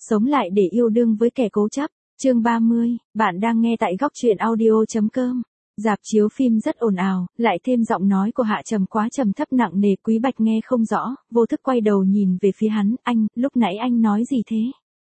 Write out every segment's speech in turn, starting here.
sống lại để yêu đương với kẻ cố chấp. Chương 30, bạn đang nghe tại góc truyện audio.com. Rạp chiếu phim rất ồn ào, lại thêm giọng nói của Hạ Trầm quá trầm thấp nặng nề, Quý Bạch nghe không rõ, vô thức quay đầu nhìn về phía hắn, anh, lúc nãy anh nói gì thế?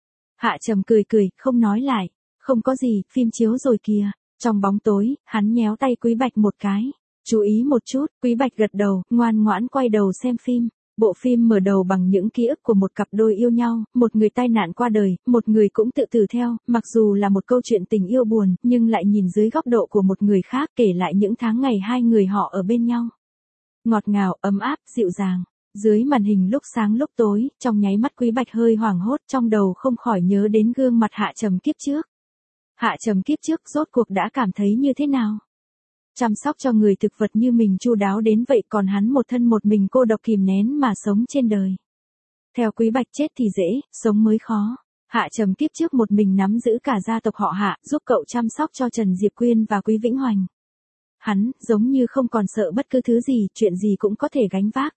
Hạ Trầm cười cười, không nói lại, không có gì, phim chiếu rồi kìa. Trong bóng tối, hắn nhéo tay Quý Bạch một cái. Chú ý một chút, Quý Bạch gật đầu, ngoan ngoãn quay đầu xem phim. Bộ phim mở đầu bằng những ký ức của một cặp đôi yêu nhau, một người tai nạn qua đời, một người cũng tự tử theo, mặc dù là một câu chuyện tình yêu buồn, nhưng lại nhìn dưới góc độ của một người khác, kể lại những tháng ngày hai người họ ở bên nhau. Ngọt ngào, ấm áp, dịu dàng. Dưới màn hình lúc sáng lúc tối, trong nháy mắt Quý Bạch hơi hoảng hốt, trong đầu không khỏi nhớ đến gương mặt Hạ Trầm kiếp trước. Hạ Trầm kiếp trước rốt cuộc đã cảm thấy như thế nào? Chăm sóc cho người thực vật như mình chu đáo đến vậy, còn hắn một thân một mình cô độc kìm nén mà sống trên đời. Theo Quý Bạch, chết thì dễ, sống mới khó. Hạ Trầm kiếp trước một mình nắm giữ cả gia tộc họ Hạ, giúp cậu chăm sóc cho Trần Diệp Quyên và Quý Vĩnh Hoành. Hắn, giống như không còn sợ bất cứ thứ gì, chuyện gì cũng có thể gánh vác.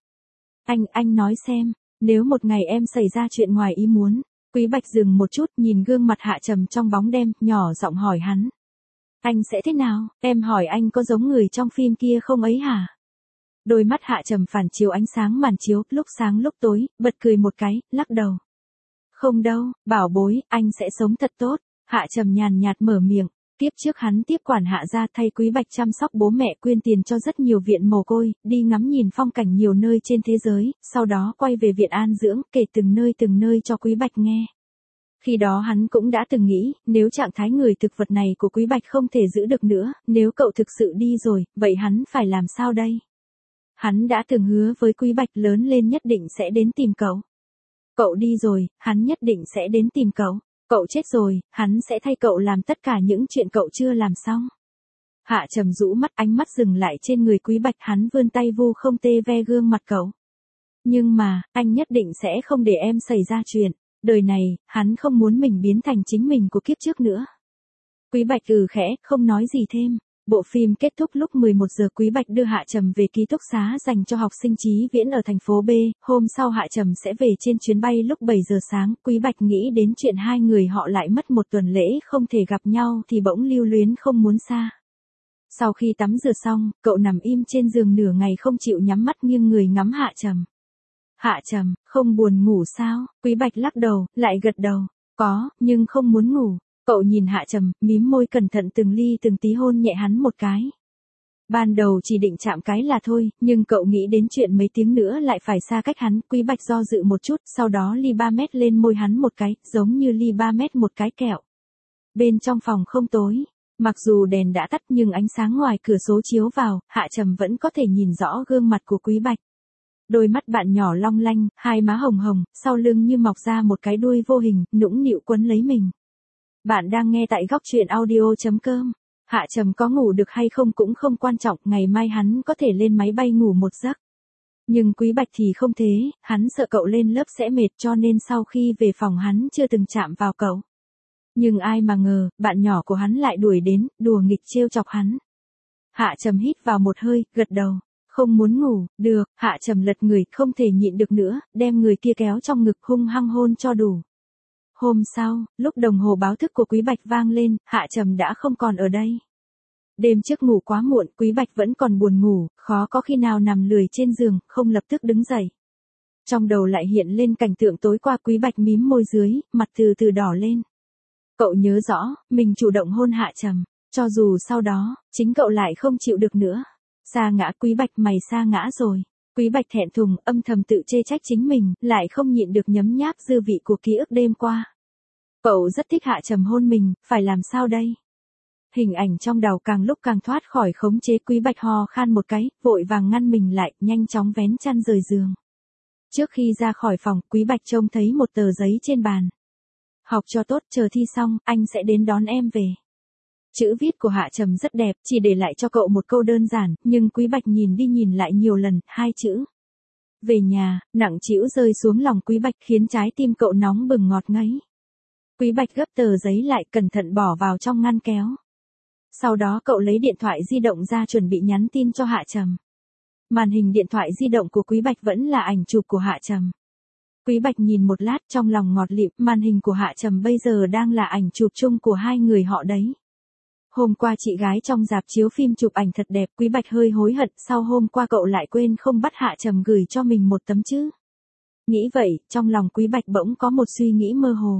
Anh nói xem, nếu một ngày em xảy ra chuyện ngoài ý muốn. Quý Bạch dừng một chút, nhìn gương mặt Hạ Trầm trong bóng đêm, nhỏ giọng hỏi hắn. Anh sẽ thế nào? Em hỏi anh có giống người trong phim kia không ấy hả? Đôi mắt Hạ Trầm phản chiếu ánh sáng màn chiếu, lúc sáng lúc tối, bật cười một cái, lắc đầu. Không đâu, bảo bối, anh sẽ sống thật tốt. Hạ Trầm nhàn nhạt mở miệng. Tiếp trước hắn tiếp quản Hạ gia, thay Quý Bạch chăm sóc bố mẹ, quyên tiền cho rất nhiều viện mồ côi, đi ngắm nhìn phong cảnh nhiều nơi trên thế giới, sau đó quay về viện an dưỡng, kể từng nơi cho Quý Bạch nghe. Khi đó hắn cũng đã từng nghĩ, nếu trạng thái người thực vật này của Quý Bạch không thể giữ được nữa, nếu cậu thực sự đi rồi, vậy hắn phải làm sao đây? Hắn đã từng hứa với Quý Bạch lớn lên nhất định sẽ đến tìm cậu. Cậu đi rồi, hắn nhất định sẽ đến tìm cậu. Cậu chết rồi, hắn sẽ thay cậu làm tất cả những chuyện cậu chưa làm xong. Hạ Trầm rũ mắt, ánh mắt dừng lại trên người Quý Bạch, hắn vươn tay vu không tê ve gương mặt cậu. Nhưng mà, anh nhất định sẽ không để em xảy ra chuyện. Đời này, hắn không muốn mình biến thành chính mình của kiếp trước nữa. Quý Bạch khẽ, không nói gì thêm. Bộ phim kết thúc lúc 11 giờ, Quý Bạch đưa Hạ Trầm về ký túc xá dành cho học sinh Chí Viễn ở thành phố B. Hôm sau Hạ Trầm sẽ về trên chuyến bay lúc 7 giờ sáng. Quý Bạch nghĩ đến chuyện hai người họ lại mất một tuần lễ không thể gặp nhau thì bỗng lưu luyến không muốn xa. Sau khi tắm rửa xong, cậu nằm im trên giường nửa ngày không chịu nhắm mắt, nghiêng người ngắm Hạ Trầm. Hạ Trầm, không buồn ngủ sao? Quý Bạch lắc đầu, lại gật đầu. Có, nhưng không muốn ngủ. Cậu nhìn Hạ Trầm, mím môi cẩn thận từng ly từng tí hôn nhẹ hắn một cái. Ban đầu chỉ định chạm cái là thôi, nhưng cậu nghĩ đến chuyện mấy tiếng nữa lại phải xa cách hắn. Quý Bạch do dự một chút, sau đó ly 3 mét lên môi hắn một cái, giống như ly 3 mét một cái kẹo. Bên trong phòng không tối. Mặc dù đèn đã tắt nhưng ánh sáng ngoài cửa sổ chiếu vào, Hạ Trầm vẫn có thể nhìn rõ gương mặt của Quý Bạch. Đôi mắt bạn nhỏ long lanh, hai má hồng hồng, sau lưng như mọc ra một cái đuôi vô hình, nũng nịu quấn lấy mình. Bạn đang nghe tại góc truyện audio.com. Hạ Trầm có ngủ được hay không cũng không quan trọng, ngày mai hắn có thể lên máy bay ngủ một giấc. Nhưng Quý Bạch thì không thế, hắn sợ cậu lên lớp sẽ mệt, cho nên sau khi về phòng hắn chưa từng chạm vào cậu. Nhưng ai mà ngờ, bạn nhỏ của hắn lại đuổi đến, đùa nghịch trêu chọc hắn. Hạ Trầm hít vào một hơi, gật đầu. Không muốn ngủ, được. Hạ Trầm lật người, không thể nhịn được nữa, đem người kia kéo trong ngực hung hăng hôn cho đủ. Hôm sau, lúc đồng hồ báo thức của Quý Bạch vang lên, Hạ Trầm đã không còn ở đây. Đêm trước ngủ quá muộn, Quý Bạch vẫn còn buồn ngủ, khó có khi nào nằm lười trên giường, không lập tức đứng dậy. Trong đầu lại hiện lên cảnh tượng tối qua, Quý Bạch mím môi dưới, mặt từ từ đỏ lên. Cậu nhớ rõ, mình chủ động hôn Hạ Trầm, cho dù sau đó, chính cậu lại không chịu được nữa. Sa ngã. Quý Bạch, mày sa ngã rồi. Quý Bạch thẹn thùng, âm thầm tự chê trách chính mình, lại không nhịn được nhấm nháp dư vị của ký ức đêm qua. Cậu rất thích Hạ Trầm hôn mình, phải làm sao đây? Hình ảnh trong đầu càng lúc càng thoát khỏi khống chế, Quý Bạch ho khan một cái, vội vàng ngăn mình lại, nhanh chóng vén chăn rời giường. Trước khi ra khỏi phòng, Quý Bạch trông thấy một tờ giấy trên bàn. Học cho tốt, chờ thi xong, anh sẽ đến đón em về. Chữ viết của Hạ Trầm rất đẹp, chỉ để lại cho cậu một câu đơn giản, nhưng Quý Bạch nhìn đi nhìn lại nhiều lần, hai chữ. Về nhà, nặng trĩu rơi xuống lòng Quý Bạch, khiến trái tim cậu nóng bừng ngọt ngấy. Quý Bạch gấp tờ giấy lại, cẩn thận bỏ vào trong ngăn kéo. Sau đó cậu lấy điện thoại di động ra chuẩn bị nhắn tin cho Hạ Trầm. Màn hình điện thoại di động của Quý Bạch vẫn là ảnh chụp của Hạ Trầm. Quý Bạch nhìn một lát trong lòng ngọt lịm, màn hình của Hạ Trầm bây giờ đang là ảnh chụp chung của hai người họ đấy. Hôm qua chị gái trong rạp chiếu phim chụp ảnh thật đẹp, Quý Bạch hơi hối hận sau hôm qua cậu lại quên không bắt Hạ Trầm gửi cho mình một tấm chứ. Nghĩ vậy, trong lòng Quý Bạch bỗng có một suy nghĩ mơ hồ.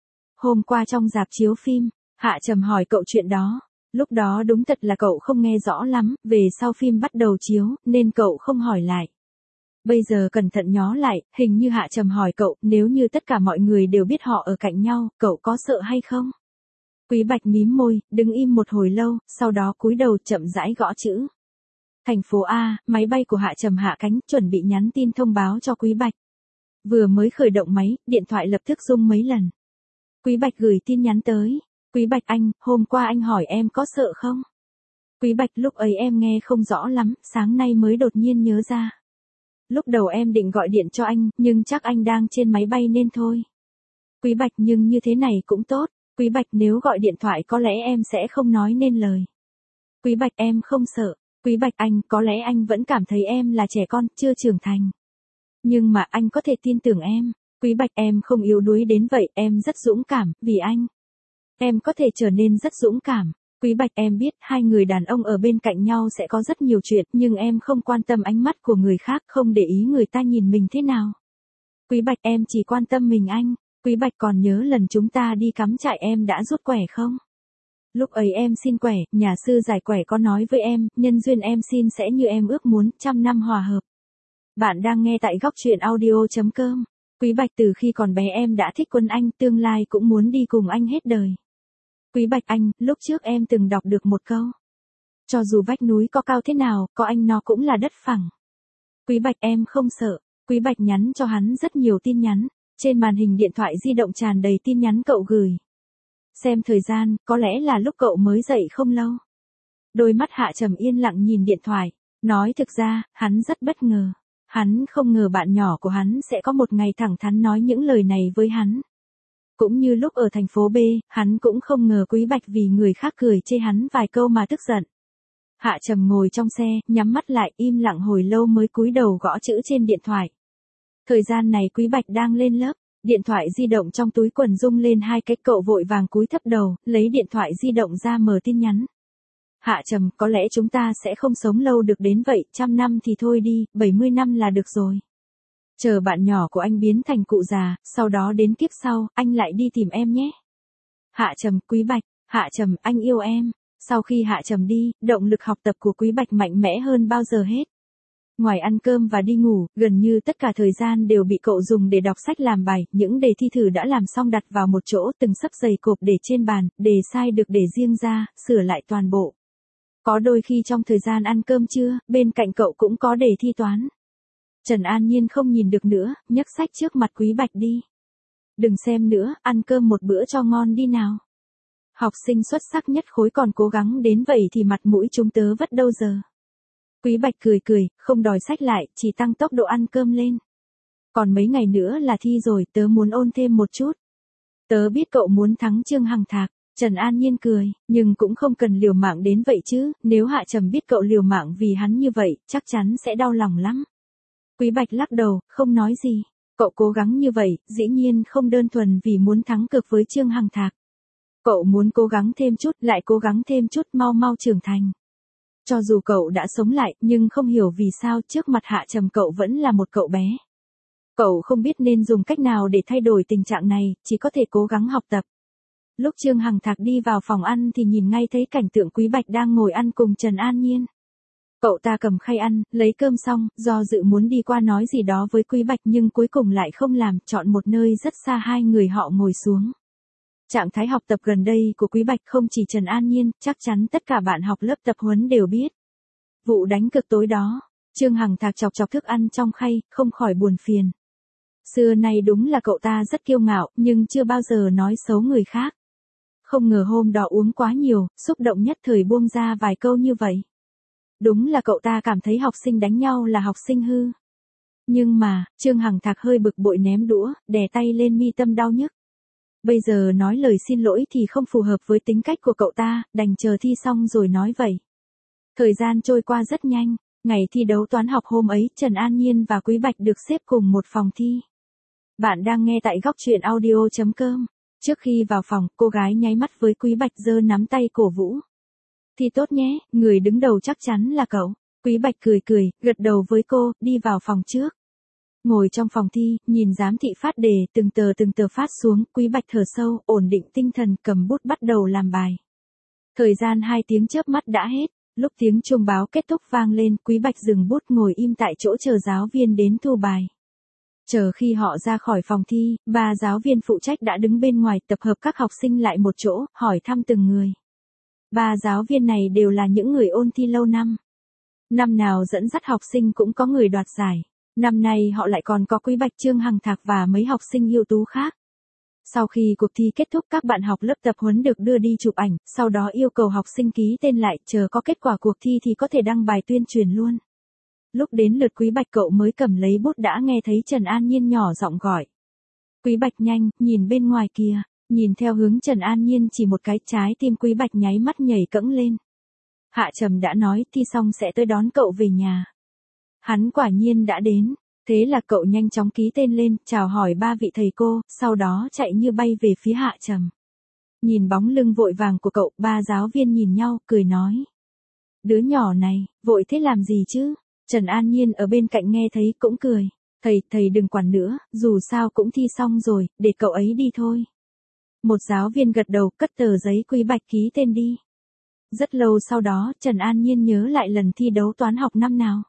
Hôm qua trong rạp chiếu phim, Hạ Trầm hỏi cậu chuyện đó. Lúc đó đúng thật là cậu không nghe rõ lắm, về sau phim bắt đầu chiếu, nên cậu không hỏi lại. Bây giờ cẩn thận nhó lại, hình như Hạ Trầm hỏi cậu, nếu như tất cả mọi người đều biết họ ở cạnh nhau, cậu có sợ hay không? Quý Bạch mím môi, đứng im một hồi lâu, sau đó cúi đầu chậm rãi gõ chữ. Thành phố A, máy bay của Hạ Trầm hạ cánh, chuẩn bị nhắn tin thông báo cho Quý Bạch. Vừa mới khởi động máy, điện thoại lập tức rung mấy lần. Quý Bạch gửi tin nhắn tới. Quý Bạch anh, hôm qua anh hỏi em có sợ không? Quý Bạch lúc ấy em nghe không rõ lắm, sáng nay mới đột nhiên nhớ ra. Lúc đầu em định gọi điện cho anh, nhưng chắc anh đang trên máy bay nên thôi. Quý Bạch nhưng như thế này cũng tốt. Quý Bạch nếu gọi điện thoại có lẽ em sẽ không nói nên lời. Quý Bạch em không sợ. Quý Bạch anh, có lẽ anh vẫn cảm thấy em là trẻ con, chưa trưởng thành. Nhưng mà anh có thể tin tưởng em. Quý Bạch em không yếu đuối đến vậy, em rất dũng cảm, vì anh. Em có thể trở nên rất dũng cảm. Quý Bạch em biết hai người đàn ông ở bên cạnh nhau sẽ có rất nhiều chuyện, nhưng em không quan tâm ánh mắt của người khác, không để ý người ta nhìn mình thế nào. Quý Bạch em chỉ quan tâm mình anh. Quý Bạch còn nhớ lần chúng ta đi cắm trại em đã rút quẻ không? Lúc ấy em xin quẻ, nhà sư giải quẻ có nói với em, nhân duyên em xin sẽ như em ước muốn, 100 năm hòa hợp. Bạn đang nghe tại góc truyện audio.com. Quý Bạch từ khi còn bé em đã thích Quân Anh, tương lai cũng muốn đi cùng anh hết đời. Quý Bạch anh, lúc trước em từng đọc được một câu. Cho dù vách núi có cao thế nào, có anh nó cũng là đất phẳng. Quý Bạch em không sợ. Quý Bạch nhắn cho hắn rất nhiều tin nhắn. Trên màn hình điện thoại di động tràn đầy tin nhắn cậu gửi. Xem thời gian, có lẽ là lúc cậu mới dậy không lâu. Đôi mắt Hạ Trầm yên lặng nhìn điện thoại. Nói thực ra, hắn rất bất ngờ. Hắn không ngờ bạn nhỏ của hắn sẽ có một ngày thẳng thắn nói những lời này với hắn. Cũng như lúc ở thành phố B, hắn cũng không ngờ Quý Bạch vì người khác cười chê hắn vài câu mà tức giận. Hạ Trầm ngồi trong xe, nhắm mắt lại, im lặng hồi lâu mới cúi đầu gõ chữ trên điện thoại. Thời gian này Quý Bạch đang lên lớp, điện thoại di động trong túi quần rung lên hai cái, cậu vội vàng cúi thấp đầu, lấy điện thoại di động ra mở tin nhắn. Hạ Trầm, có lẽ chúng ta sẽ không sống lâu được đến vậy, 100 năm thì thôi đi, 70 năm là được rồi. Chờ bạn nhỏ của anh biến thành cụ già, sau đó đến kiếp sau, anh lại đi tìm em nhé. Hạ Trầm, Quý Bạch, Hạ Trầm, anh yêu em. Sau khi Hạ Trầm đi, động lực học tập của Quý Bạch mạnh mẽ hơn bao giờ hết. Ngoài ăn cơm và đi ngủ, gần như tất cả thời gian đều bị cậu dùng để đọc sách làm bài, những đề thi thử đã làm xong đặt vào một chỗ, từng sấp dày cộp để trên bàn, đề sai được để riêng ra, sửa lại toàn bộ. Có đôi khi trong thời gian ăn cơm trưa, bên cạnh cậu cũng có đề thi toán. Trần An Nhiên không nhìn được nữa, nhấc sách trước mặt Quý Bạch đi. Đừng xem nữa, ăn cơm một bữa cho ngon đi nào. Học sinh xuất sắc nhất khối còn cố gắng đến vậy thì mặt mũi chúng tớ vất đâu giờ. Quý Bạch cười cười, không đòi sách lại, chỉ tăng tốc độ ăn cơm lên. Còn mấy ngày nữa là thi rồi, tớ muốn ôn thêm một chút. Tớ biết cậu muốn thắng Trương Hằng Thạc. Trần An Nhiên cười, nhưng cũng không cần liều mạng đến vậy chứ, nếu Hạ Trầm biết cậu liều mạng vì hắn như vậy, chắc chắn sẽ đau lòng lắm. Quý Bạch lắc đầu, không nói gì. Cậu cố gắng như vậy, dĩ nhiên không đơn thuần vì muốn thắng cược với Trương Hằng Thạc. Cậu muốn cố gắng thêm chút, lại cố gắng thêm chút, mau mau trưởng thành. Cho dù cậu đã sống lại, nhưng không hiểu vì sao trước mặt Hạ Trầm cậu vẫn là một cậu bé. Cậu không biết nên dùng cách nào để thay đổi tình trạng này, chỉ có thể cố gắng học tập. Lúc Trương Hằng Thạc đi vào phòng ăn thì nhìn ngay thấy cảnh tượng Quý Bạch đang ngồi ăn cùng Trần An Nhiên. Cậu ta cầm khay ăn, lấy cơm xong, do dự muốn đi qua nói gì đó với Quý Bạch nhưng cuối cùng lại không làm, chọn một nơi rất xa hai người họ ngồi xuống. Trạng thái học tập gần đây của Quý Bạch không chỉ Trần An Nhiên, chắc chắn tất cả bạn học lớp tập huấn đều biết. Vụ đánh cực tối đó, Trương Hằng Thạc chọc chọc thức ăn trong khay, không khỏi buồn phiền. Xưa nay đúng là cậu ta rất kiêu ngạo, nhưng chưa bao giờ nói xấu người khác. Không ngờ hôm đó uống quá nhiều, xúc động nhất thời buông ra vài câu như vậy. Đúng là cậu ta cảm thấy học sinh đánh nhau là học sinh hư. Nhưng mà, Trương Hằng Thạc hơi bực bội ném đũa, đè tay lên mi tâm đau nhức. Bây giờ nói lời xin lỗi thì không phù hợp với tính cách của cậu ta, đành chờ thi xong rồi nói vậy. Thời gian trôi qua rất nhanh, ngày thi đấu toán học hôm ấy Trần An Nhiên và Quý Bạch được xếp cùng một phòng thi. Bạn đang nghe tại góc truyện audio.com. Trước khi vào phòng, cô gái nháy mắt với Quý Bạch giơ nắm tay cổ vũ. Thi tốt nhé, người đứng đầu chắc chắn là cậu. Quý Bạch cười cười, gật đầu với cô, đi vào phòng trước. Ngồi trong phòng thi, nhìn giám thị phát đề, từng tờ phát xuống, Quý Bạch thở sâu, ổn định tinh thần, cầm bút bắt đầu làm bài. Thời gian 2 tiếng chớp mắt đã hết, lúc tiếng chuông báo kết thúc vang lên, Quý Bạch dừng bút ngồi im tại chỗ chờ giáo viên đến thu bài. Chờ khi họ ra khỏi phòng thi, 3 giáo viên phụ trách đã đứng bên ngoài tập hợp các học sinh lại một chỗ, hỏi thăm từng người. 3 giáo viên này đều là những người ôn thi lâu năm. Năm nào dẫn dắt học sinh cũng có người đoạt giải. Năm nay họ lại còn có Quý Bạch, Trương Hằng Thạc và mấy học sinh ưu tú khác. Sau khi cuộc thi kết thúc, các bạn học lớp tập huấn được đưa đi chụp ảnh, sau đó yêu cầu học sinh ký tên lại, chờ có kết quả cuộc thi thì có thể đăng bài tuyên truyền luôn. Lúc đến lượt Quý Bạch cậu mới cầm lấy bút đã nghe thấy Trần An Nhiên nhỏ giọng gọi. Quý Bạch nhanh, nhìn bên ngoài kìa, nhìn theo hướng Trần An Nhiên chỉ một cái, trái tim Quý Bạch nháy mắt nhảy cẫng lên. Hạ Trầm đã nói thi xong sẽ tới đón cậu về nhà. Hắn quả nhiên đã đến, thế là cậu nhanh chóng ký tên lên, chào hỏi 3 vị thầy cô, sau đó chạy như bay về phía Hạ Trầm. Nhìn bóng lưng vội vàng của cậu, 3 giáo viên nhìn nhau, cười nói. Đứa nhỏ này, vội thế làm gì chứ? Trần An Nhiên ở bên cạnh nghe thấy cũng cười. Thầy đừng quản nữa, dù sao cũng thi xong rồi, để cậu ấy đi thôi. Một giáo viên gật đầu, cất tờ giấy Quý Bạch ký tên đi. Rất lâu sau đó, Trần An Nhiên nhớ lại lần thi đấu toán học năm nào.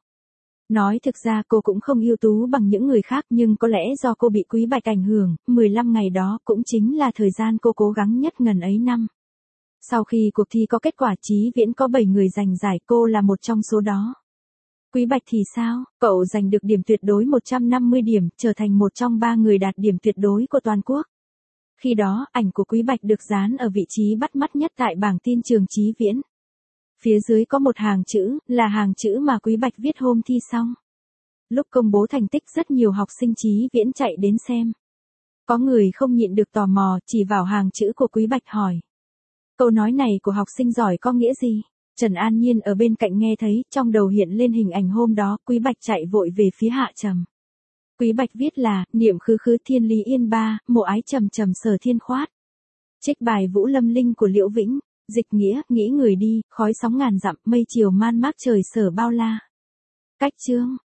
Nói thực ra cô cũng không ưu tú bằng những người khác, nhưng có lẽ do cô bị Quý Bạch ảnh hưởng, 15 ngày đó cũng chính là thời gian cô cố gắng nhất ngần ấy năm. Sau khi cuộc thi có kết quả, Chí Viễn có 7 người giành giải, cô là một trong số đó. Quý Bạch thì sao? Cậu giành được điểm tuyệt đối 150 điểm, trở thành một trong 3 người đạt điểm tuyệt đối của toàn quốc. Khi đó, ảnh của Quý Bạch được dán ở vị trí bắt mắt nhất tại bảng tin trường Chí Viễn. Phía dưới có một hàng chữ, là hàng chữ mà Quý Bạch viết hôm thi xong. Lúc công bố thành tích, rất nhiều học sinh Chí Viễn chạy đến xem. Có người không nhịn được tò mò, chỉ vào hàng chữ của Quý Bạch hỏi. Câu nói này của học sinh giỏi có nghĩa gì? Trần An Nhiên ở bên cạnh nghe thấy, trong đầu hiện lên hình ảnh hôm đó, Quý Bạch chạy vội về phía Hạ Trầm. Quý Bạch viết là, niệm khứ khứ thiên lý yên ba, mộ ái trầm trầm sở thiên khoát. Trích bài Vũ Lâm Linh của Liễu Vĩnh, dịch nghĩa, nghĩ người đi, khói sóng ngàn dặm, mây chiều man mác trời sở bao la. Cách chương,